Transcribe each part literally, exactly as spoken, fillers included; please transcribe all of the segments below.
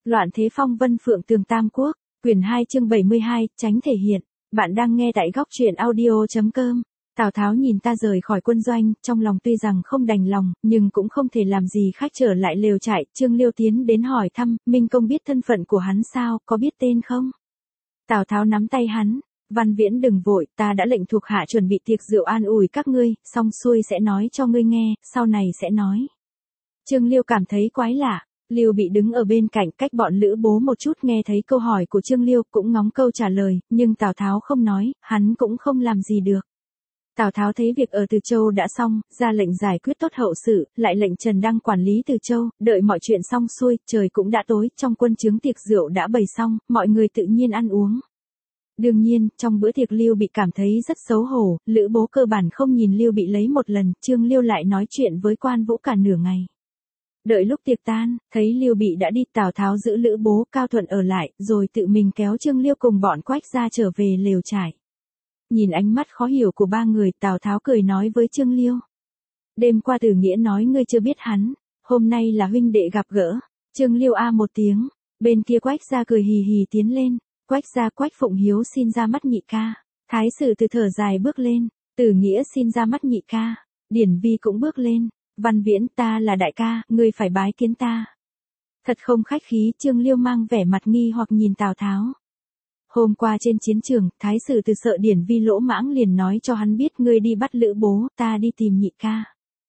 Loạn thế phong vân phượng tường tam quốc, quyển hai chương bảy mươi hai, tránh thể hiện. Bạn đang nghe tại góc truyện audio.com. Tào Tháo nhìn ta rời khỏi quân doanh, trong lòng tuy rằng không đành lòng, nhưng cũng không thể làm gì khác trở lại lều trại. Trương Liêu tiến đến hỏi thăm, Minh Công biết thân phận của hắn sao, có biết tên không? Tào Tháo nắm tay hắn, Văn Viễn đừng vội, ta đã lệnh thuộc hạ chuẩn bị tiệc rượu an ủi các ngươi, xong xuôi sẽ nói cho ngươi nghe, sau này sẽ nói. Trương Liêu cảm thấy quái lạ. Lưu Bị đứng ở bên cạnh cách bọn Lữ Bố một chút, nghe thấy câu hỏi của Trương Liêu cũng ngóng câu trả lời, nhưng Tào Tháo không nói, hắn cũng không làm gì được. Tào Tháo thấy việc ở Từ Châu đã xong, ra lệnh giải quyết tốt hậu sự, lại lệnh Trần Đăng quản lý Từ Châu, đợi mọi chuyện xong xuôi, trời cũng đã tối, trong quân trướng tiệc rượu đã bày xong, mọi người tự nhiên ăn uống. Đương nhiên, trong bữa tiệc Lưu Bị cảm thấy rất xấu hổ, Lữ Bố cơ bản không nhìn Lưu Bị lấy một lần, Trương Liêu lại nói chuyện với Quan Vũ cả nửa ngày. Đợi lúc tiệc tan, thấy Lưu Bị đã đi, Tào Tháo giữ Lữ Bố, Cao Thuận ở lại, rồi tự mình kéo Trương Liêu cùng bọn Quách gia trở về lều trại. Nhìn ánh mắt khó hiểu của ba người, Tào Tháo cười nói với Trương Liêu. Đêm qua Tử Nghĩa nói ngươi chưa biết hắn, hôm nay là huynh đệ gặp gỡ. Trương Liêu a một tiếng, bên kia Quách gia cười hì hì tiến lên, Quách gia Quách Phụng Hiếu xin ra mắt nhị ca. Thái sử từ thở dài bước lên, Tử Nghĩa xin ra mắt nhị ca, Điển Vi cũng bước lên. Văn Viễn, ta là đại ca, ngươi phải bái kiến ta. Thật không khách khí, Trương Liêu mang vẻ mặt nghi hoặc nhìn Tào Tháo. Hôm qua trên chiến trường, Thái sử từ sợ Điển Vi lỗ mãng liền nói cho hắn biết ngươi đi bắt Lữ Bố, ta đi tìm nhị ca.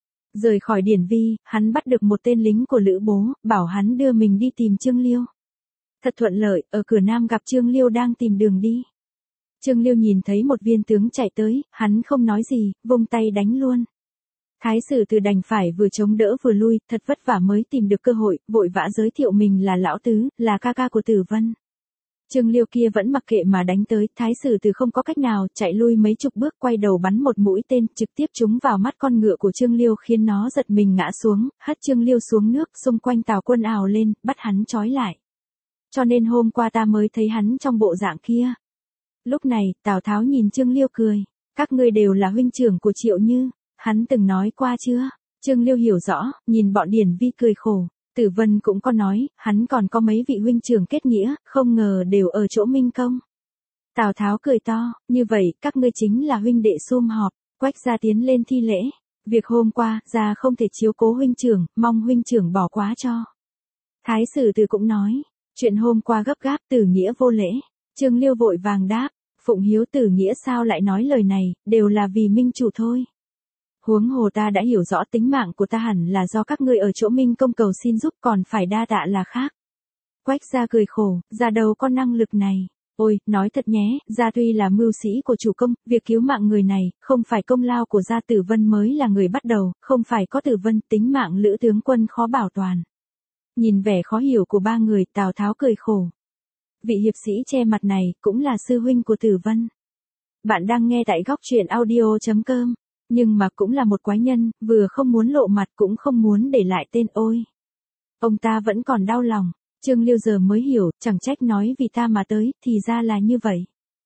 Rời khỏi Điển Vi, hắn bắt được một tên lính của Lữ Bố, bảo hắn đưa mình đi tìm Trương Liêu. Thật thuận lợi, ở cửa Nam gặp Trương Liêu đang tìm đường đi. Trương Liêu nhìn thấy một viên tướng chạy tới, hắn không nói gì, vung tay đánh luôn. Thái sử từ đành phải vừa chống đỡ vừa lui, thật vất vả mới tìm được cơ hội, vội vã giới thiệu mình là Lão Tứ, là ca ca của Tử Vân. Trương Liêu kia vẫn mặc kệ mà đánh tới, Thái sử từ không có cách nào, chạy lui mấy chục bước, quay đầu bắn một mũi tên, trực tiếp trúng vào mắt con ngựa của Trương Liêu khiến nó giật mình ngã xuống, hất Trương Liêu xuống nước, xung quanh Tào quân ào lên, bắt hắn trói lại. Cho nên hôm qua ta mới thấy hắn trong bộ dạng kia. Lúc này, Tào Tháo nhìn Trương Liêu cười, các ngươi đều là huynh trưởng của Triệu Như. Hắn từng nói qua chưa? Trương Liêu hiểu rõ, nhìn bọn Điển Vi cười khổ. Tử Vân cũng có nói, hắn còn có mấy vị huynh trưởng kết nghĩa, không ngờ đều ở chỗ Minh Công. Tào Tháo cười to, như vậy, các ngươi chính là huynh đệ sum họp. Quách gia tiến lên thi lễ. Việc hôm qua, gia không thể chiếu cố huynh trưởng, mong huynh trưởng bỏ quá cho. Thái sử từ cũng nói, chuyện hôm qua gấp gáp, Tử Nghĩa vô lễ. Trương Liêu vội vàng đáp, Phụng Hiếu Tử Nghĩa sao lại nói lời này, đều là vì Minh chủ thôi. Huống hồ ta đã hiểu rõ tính mạng của ta hẳn là do các ngươi ở chỗ Minh Công cầu xin giúp, còn phải đa tạ là khác. Quách gia cười khổ, gia đâu có năng lực này. Ôi, nói thật nhé, gia tuy là mưu sĩ của chủ công, việc cứu mạng người này, không phải công lao của gia. Tử Vân mới là người bắt đầu, không phải có Tử Vân, tính mạng Lữ tướng quân khó bảo toàn. Nhìn vẻ khó hiểu của ba người, Tào Tháo cười khổ. Vị hiệp sĩ che mặt này, cũng là sư huynh của Tử Vân. Bạn đang nghe tại góc truyện audio.com. Nhưng mà cũng là một quái nhân, vừa không muốn lộ mặt cũng không muốn để lại tên ôi. Ông ta vẫn còn đau lòng, Trương Liêu giờ mới hiểu, chẳng trách nói vì ta mà tới, thì ra là như vậy.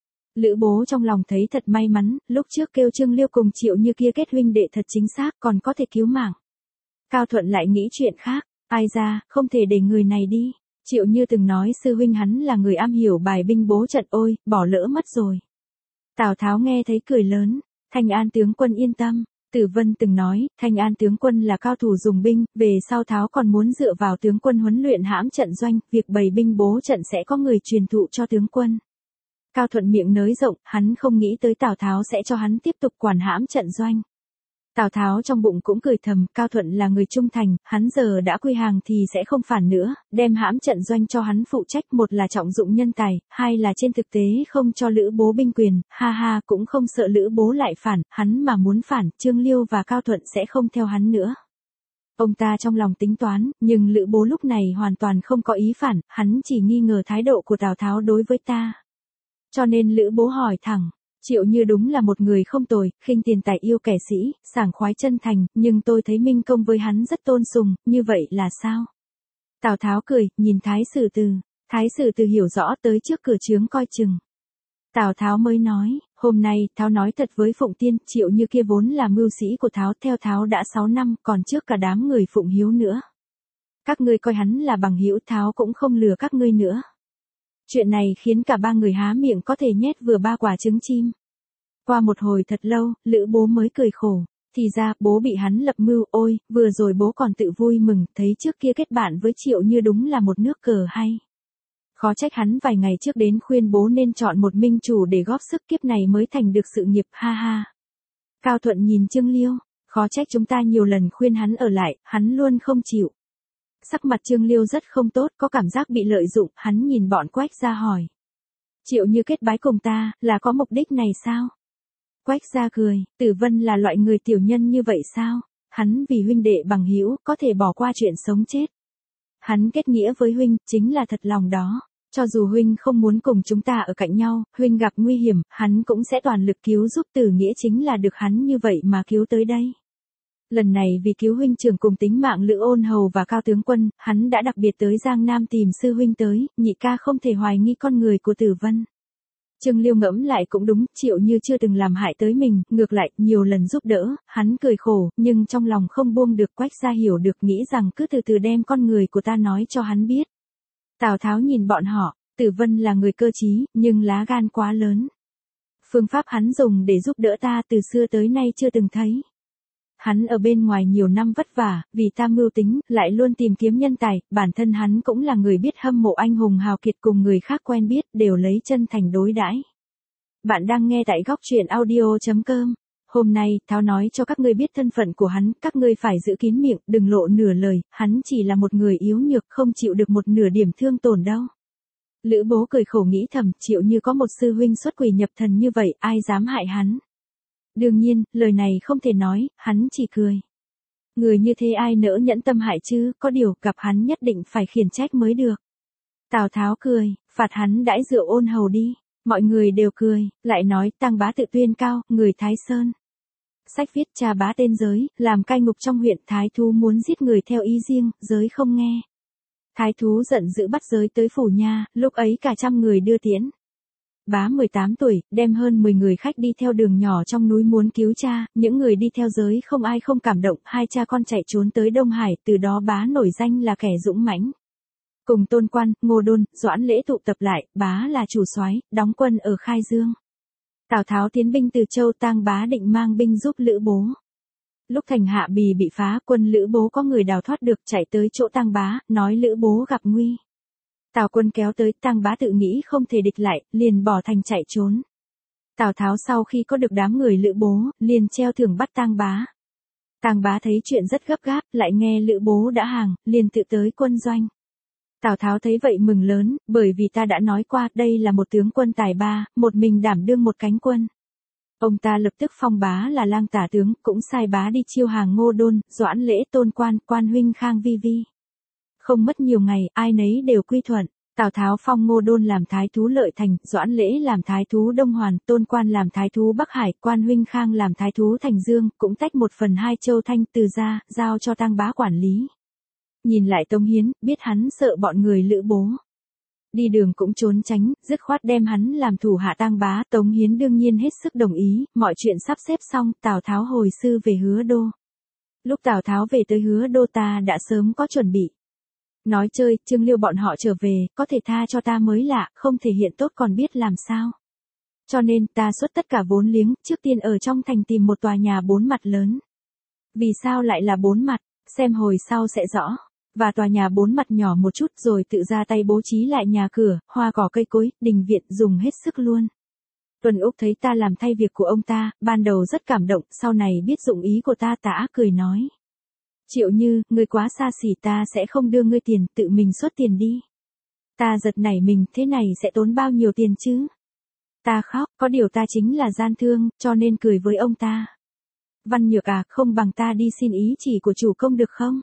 Lữ Bố trong lòng thấy thật may mắn, lúc trước kêu Trương Liêu cùng Triệu Như kia kết huynh đệ thật chính xác, còn có thể cứu mạng. Cao Thuận lại nghĩ chuyện khác, ai ra, không thể để người này đi. Triệu Như từng nói sư huynh hắn là người am hiểu bài binh bố trận, ôi, bỏ lỡ mất rồi. Tào Tháo nghe thấy cười lớn. Thanh An tướng quân yên tâm, Tử Vân từng nói, Thanh An tướng quân là cao thủ dùng binh, về sau Tháo còn muốn dựa vào tướng quân huấn luyện hãm trận doanh, việc bày binh bố trận sẽ có người truyền thụ cho tướng quân. Cao Thuận miệng nới rộng, hắn không nghĩ tới Tào Tháo sẽ cho hắn tiếp tục quản hãm trận doanh. Tào Tháo trong bụng cũng cười thầm, Cao Thuận là người trung thành, hắn giờ đã quy hàng thì sẽ không phản nữa, đem hãm trận doanh cho hắn phụ trách, một là trọng dụng nhân tài, hai là trên thực tế không cho Lữ Bố binh quyền, ha ha, cũng không sợ Lữ Bố lại phản, hắn mà muốn phản, Trương Liêu và Cao Thuận sẽ không theo hắn nữa. Ông ta trong lòng tính toán, nhưng Lữ Bố lúc này hoàn toàn không có ý phản, hắn chỉ nghi ngờ thái độ của Tào Tháo đối với ta. Cho nên Lữ Bố hỏi thẳng. Triệu Như đúng là một người không tồi, khinh tiền tài yêu kẻ sĩ, sảng khoái chân thành, nhưng tôi thấy Minh Công với hắn rất tôn sùng, như vậy là sao? Tào Tháo cười, nhìn Thái sử từ, Thái sử từ hiểu rõ tới trước cửa trướng coi chừng. Tào Tháo mới nói, hôm nay, Tháo nói thật với Phụng Tiên, Triệu Như kia vốn là mưu sĩ của Tháo, theo Tháo đã sáu năm, còn trước cả đám người Phụng Hiếu nữa. Các ngươi coi hắn là bằng hữu, Tháo cũng không lừa các ngươi nữa. Chuyện này khiến cả ba người há miệng có thể nhét vừa ba quả trứng chim. Qua một hồi thật lâu, Lữ bố mới cười khổ. Thì ra, bố bị hắn lập mưu, ôi, vừa rồi bố còn tự vui mừng, thấy trước kia kết bạn với Triệu Như đúng là một nước cờ hay. Khó trách hắn vài ngày trước đến khuyên bố nên chọn một minh chủ để góp sức, kiếp này mới thành được sự nghiệp, ha ha. Cao Thuận nhìn Trương Liêu, khó trách chúng ta nhiều lần khuyên hắn ở lại, hắn luôn không chịu. Sắc mặt Trương Liêu rất không tốt, có cảm giác bị lợi dụng, hắn nhìn bọn Quách Gia hỏi. Triệu Như kết bái cùng ta, là có mục đích này sao? Quách Gia cười, Tử Vân là loại người tiểu nhân như vậy sao? Hắn vì huynh đệ bằng hữu, có thể bỏ qua chuyện sống chết. Hắn kết nghĩa với huynh, chính là thật lòng đó. Cho dù huynh không muốn cùng chúng ta ở cạnh nhau, huynh gặp nguy hiểm, hắn cũng sẽ toàn lực cứu giúp, Tử nghĩa chính là được hắn như vậy mà cứu tới đây. Lần này vì cứu huynh trưởng cùng tính mạng Lữ Ôn Hầu và Cao Tướng Quân, hắn đã đặc biệt tới Giang Nam tìm sư huynh tới, nhị ca không thể hoài nghi con người của Tử Vân. Trương Liêu ngẫm lại cũng đúng, Triệu Như chưa từng làm hại tới mình, ngược lại, nhiều lần giúp đỡ, hắn cười khổ, nhưng trong lòng không buông được. Quách Gia hiểu được, nghĩ rằng cứ từ từ đem con người của ta nói cho hắn biết. Tào Tháo nhìn bọn họ, Tử Vân là người cơ trí, nhưng lá gan quá lớn. Phương pháp hắn dùng để giúp đỡ ta từ xưa tới nay chưa từng thấy. Hắn ở bên ngoài nhiều năm vất vả, vì ta mưu tính, lại luôn tìm kiếm nhân tài, bản thân hắn cũng là người biết hâm mộ anh hùng hào kiệt, cùng người khác quen biết, đều lấy chân thành đối đãi. Bạn đang nghe tại góc truyện audio chấm com. Hôm nay, Tháo nói cho các ngươi biết thân phận của hắn, các ngươi phải giữ kín miệng, đừng lộ nửa lời, hắn chỉ là một người yếu nhược, không chịu được một nửa điểm thương tổn đâu. Lữ bố cười khổ nghĩ thầm, Triệu Như có một sư huynh xuất quỷ nhập thần như vậy, ai dám hại hắn. Đương nhiên, lời này không thể nói, hắn chỉ cười. Người như thế ai nỡ nhẫn tâm hại chứ, có điều, gặp hắn nhất định phải khiển trách mới được. Tào Tháo cười, phạt hắn đãi rượu Ôn Hầu đi. Mọi người đều cười, lại nói, Tang Bá tự tuyên cao, người Thái Sơn. Sách viết cha bá tên giới, làm cai ngục trong huyện, thái thú muốn giết người theo ý riêng, giới không nghe. Thái thú giận dữ bắt giới tới phủ nha, lúc ấy cả trăm người đưa tiễn. Bá mười tám tuổi, đem hơn mười người khách đi theo đường nhỏ trong núi muốn cứu cha, những người đi theo giới không ai không cảm động, hai cha con chạy trốn tới Đông Hải, từ đó bá nổi danh là kẻ dũng mãnh. Cùng Tôn Quan, Ngô Đôn, Doãn Lễ tụ tập lại, bá là chủ soái, đóng quân ở Khai Dương. Tào Tháo tiến binh từ Châu, Tang Bá định mang binh giúp Lữ Bố. Lúc thành Hạ Bì bị phá, quân Lữ Bố có người đào thoát được, chạy tới chỗ Tang Bá, nói Lữ Bố gặp nguy. Tào quân kéo tới, Tang Bá tự nghĩ không thể địch lại, liền bỏ thành chạy trốn. Tào Tháo sau khi có được đám người Lữ Bố, liền treo thưởng bắt Tang Bá. Tang Bá thấy chuyện rất gấp gáp, lại nghe Lữ Bố đã hàng, liền tự tới quân doanh. Tào Tháo thấy vậy mừng lớn, bởi vì ta đã nói qua, đây là một tướng quân tài ba, một mình đảm đương một cánh quân. Ông ta lập tức phong Bá là lang tả tướng, cũng sai Bá đi chiêu hàng Ngô Đôn, Doãn Lễ, Tôn Quan, Quan huynh Khang Vi Vi. Không mất nhiều ngày, ai nấy đều quy thuận. Tào Tháo phong Ngô Đôn làm thái thú Lợi Thành, Doãn Lễ làm thái thú Đông Hoàn, Tôn Quan làm thái thú Bắc Hải, Quan huynh Khang làm thái thú Thành Dương, cũng tách một phần hai châu Thanh Từ ra, giao cho Tang Bá quản lý. Nhìn lại Tống Hiến, biết hắn sợ bọn người Lữ Bố. Đi đường cũng trốn tránh, dứt khoát đem hắn làm thủ hạ Tang Bá. Tống Hiến đương nhiên hết sức đồng ý, mọi chuyện sắp xếp xong, Tào Tháo hồi sư về Hứa Đô. Lúc Tào Tháo về tới Hứa Đô ta đã sớm có chuẩn bị. Nói chơi, Trương Liêu bọn họ trở về, có thể tha cho ta mới lạ, không thể hiện tốt còn biết làm sao. Cho nên, ta xuất tất cả vốn liếng, trước tiên ở trong thành tìm một tòa nhà bốn mặt lớn. Vì sao lại là bốn mặt, xem hồi sau sẽ rõ. Và tòa nhà bốn mặt nhỏ một chút rồi tự ra tay bố trí lại nhà cửa, hoa cỏ cây cối, đình viện dùng hết sức luôn. Tuần Úc thấy ta làm thay việc của ông ta, ban đầu rất cảm động, sau này biết dụng ý của ta tả cười nói. Triệu Như, ngươi quá xa xỉ, ta sẽ không đưa ngươi tiền, tự mình xuất tiền đi. Ta giật nảy mình, thế này sẽ tốn bao nhiêu tiền chứ? Ta khóc, có điều ta chính là gian thương, cho nên cười với ông ta. Văn Nhược à, không bằng ta đi xin ý chỉ của chủ công được không?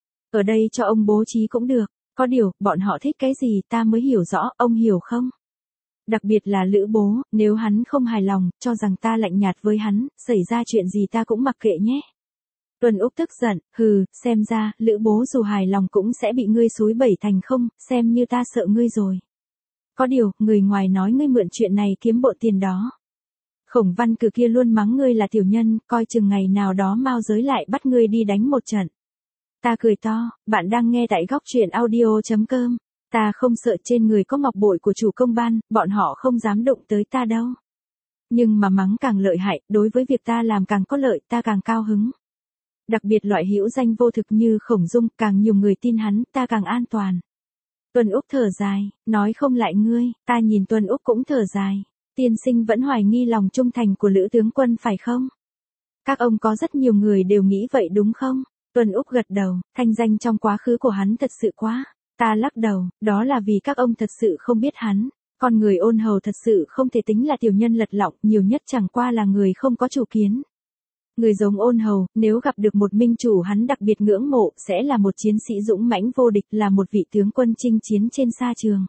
Ở đây cho ông bố trí cũng được, có điều, bọn họ thích cái gì ta mới hiểu rõ, ông hiểu không? Đặc biệt là Lữ Bố, nếu hắn không hài lòng, cho rằng ta lạnh nhạt với hắn, xảy ra chuyện gì ta cũng mặc kệ nhé. Tuần Úc tức giận, hừ, xem ra, Lữ Bố dù hài lòng cũng sẽ bị ngươi xúi bẩy thành không, xem như ta sợ ngươi rồi. Có điều, người ngoài nói ngươi mượn chuyện này kiếm bộ tiền đó. Khổng Văn Cử kia luôn mắng ngươi là tiểu nhân, coi chừng ngày nào đó Mao Giới lại bắt ngươi đi đánh một trận. Ta cười to, bạn đang nghe tại góc truyện audio.com. Ta không sợ trên người có ngọc bội của chủ công ban, bọn họ không dám đụng tới ta đâu. Nhưng mà mắng càng lợi hại, đối với việc ta làm càng có lợi, ta càng cao hứng. Đặc biệt loại hữu danh vô thực như Khổng Dung, càng nhiều người tin hắn, ta càng an toàn. Tuân Úc thở dài, nói không lại ngươi, ta nhìn Tuân Úc cũng thở dài. Tiên sinh vẫn hoài nghi lòng trung thành của Lữ tướng quân phải không? Các ông có rất nhiều người đều nghĩ vậy đúng không? Tuân Úc gật đầu, thanh danh trong quá khứ của hắn thật sự quá. Ta lắc đầu, đó là vì các ông thật sự không biết hắn. Con người ôn hầu thật sự không thể tính là tiểu nhân lật lọng, nhiều nhất chẳng qua là người không có chủ kiến. Người giống ôn hầu, nếu gặp được một minh chủ hắn đặc biệt ngưỡng mộ, sẽ là một chiến sĩ dũng mãnh vô địch, là một vị tướng quân chinh chiến trên sa trường.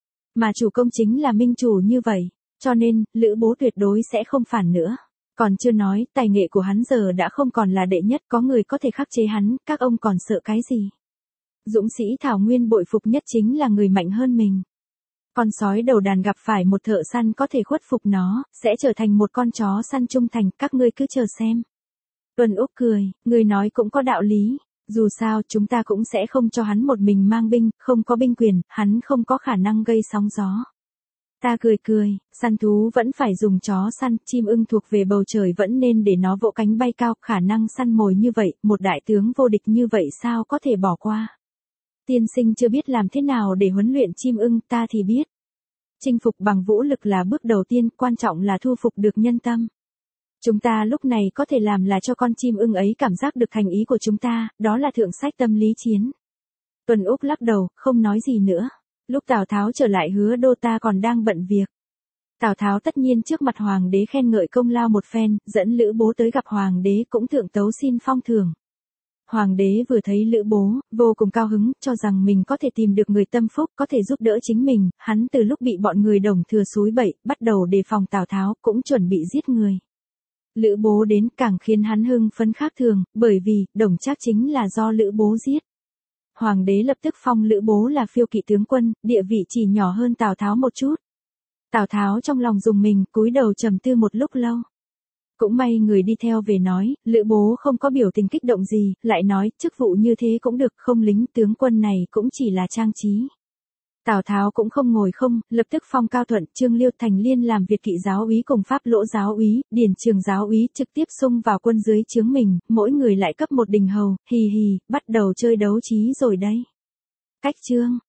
Mà chủ công chính là minh chủ như vậy, cho nên, Lữ Bố tuyệt đối sẽ không phản nữa. Còn chưa nói, tài nghệ của hắn giờ đã không còn là đệ nhất, có người có thể khắc chế hắn, các ông còn sợ cái gì? Dũng sĩ Thảo Nguyên bội phục nhất chính là người mạnh hơn mình. Con sói đầu đàn gặp phải một thợ săn có thể khuất phục nó, sẽ trở thành một con chó săn trung thành, các ngươi cứ chờ xem. Tuân Úc cười, ngươi nói cũng có đạo lý, dù sao chúng ta cũng sẽ không cho hắn một mình mang binh, không có binh quyền, hắn không có khả năng gây sóng gió. Ta cười cười, săn thú vẫn phải dùng chó săn, chim ưng thuộc về bầu trời vẫn nên để nó vỗ cánh bay cao, khả năng săn mồi như vậy, một đại tướng vô địch như vậy sao có thể bỏ qua. Tiên sinh chưa biết làm thế nào để huấn luyện chim ưng, ta thì biết. Chinh phục bằng vũ lực là bước đầu tiên, quan trọng là thu phục được nhân tâm. Chúng ta lúc này có thể làm là cho con chim ưng ấy cảm giác được thành ý của chúng ta, đó là thượng sách tâm lý chiến. Tuân Úc lắc đầu, không nói gì nữa. Lúc Tào Tháo trở lại Hứa Đô ta còn đang bận việc. Tào Tháo tất nhiên trước mặt hoàng đế khen ngợi công lao một phen, dẫn Lữ Bố tới gặp hoàng đế cũng thượng tấu xin phong thưởng. Hoàng đế vừa thấy Lữ Bố, vô cùng cao hứng, cho rằng mình có thể tìm được người tâm phúc, có thể giúp đỡ chính mình, hắn từ lúc bị bọn người Đồng Thừa xúi bậy, bắt đầu đề phòng Tào Tháo, cũng chuẩn bị giết người. Lữ Bố đến càng khiến hắn hưng phấn khác thường, bởi vì, Đồng Trác chính là do Lữ Bố giết. Hoàng đế lập tức phong Lữ Bố là phiêu kỵ tướng quân, địa vị chỉ nhỏ hơn Tào Tháo một chút. Tào Tháo trong lòng dùng mình, cúi đầu trầm tư một lúc lâu. Cũng may người đi theo về nói, Lữ Bố không có biểu tình kích động gì, lại nói, chức vụ như thế cũng được, không lính tướng quân này cũng chỉ là trang trí. Tào Tháo cũng không ngồi không, lập tức phong Cao Thuận, Trương Liêu Thành Liên làm Việt kỵ giáo úy cùng Pháp Lỗ giáo úy, Điền Trường giáo úy trực tiếp xung vào quân dưới trướng mình, mỗi người lại cấp một đình hầu, hì hì, bắt đầu chơi đấu trí rồi đây. Cách chương